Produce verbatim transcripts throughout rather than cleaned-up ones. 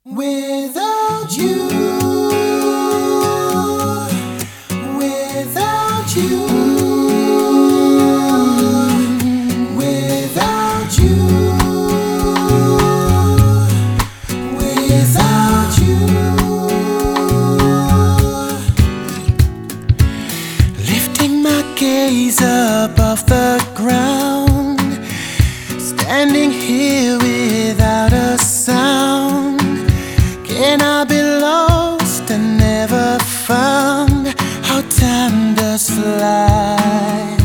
Without you, without you, without you, without you. Lifting my gaze up off the ground, standing here without a sound. Can I be lost and never found? How time does fly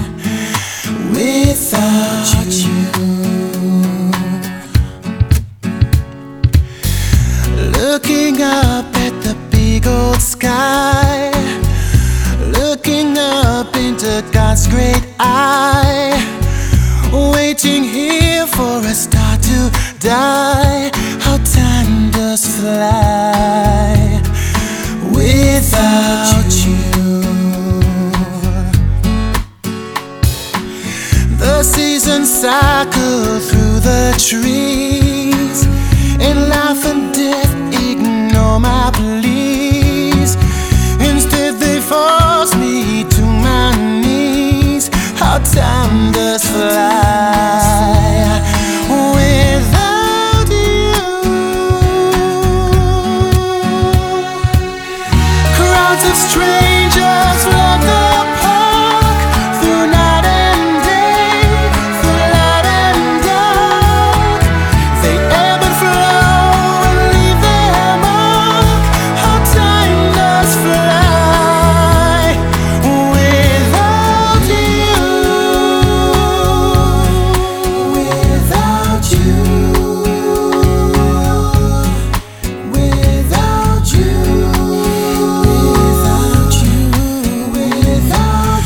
without you. Looking up at the big old sky, looking up into God's great eye, waiting here for a star to die. How time does fly without you. The seasons cycle through the trees, and life and death ignore my pleas. Instead they force me to my knees. How time does fly without you. Crowds of strangers flood the park, through night and day, through light and dark. They ebb and flow and leave their mark. How time does fly without you. Without you, without you, without you, without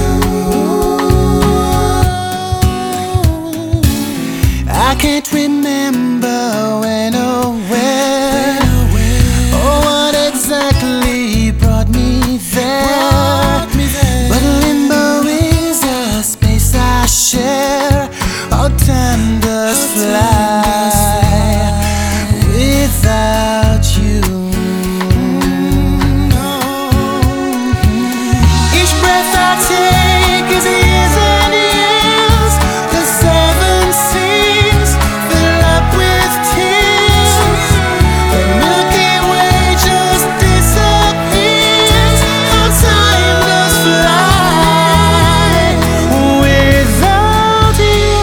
you. I can't remember when or where, or what exactly brought me there. But limbo is a space I share. How time does fly without you. Each breath I take is years and years. The seven seas fill up with tears. The Milky Way just disappears. How time does fly without you.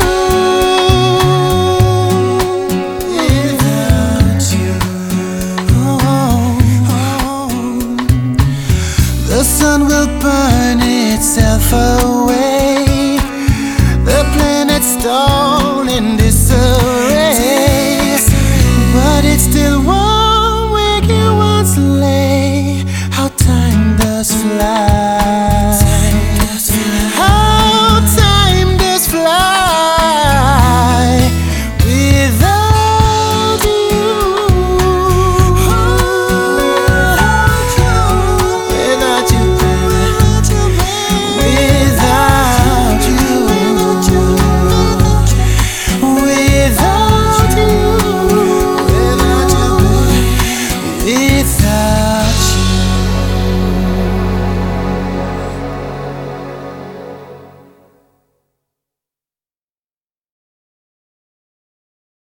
Without you. Oh, oh. The sun will burn itself away.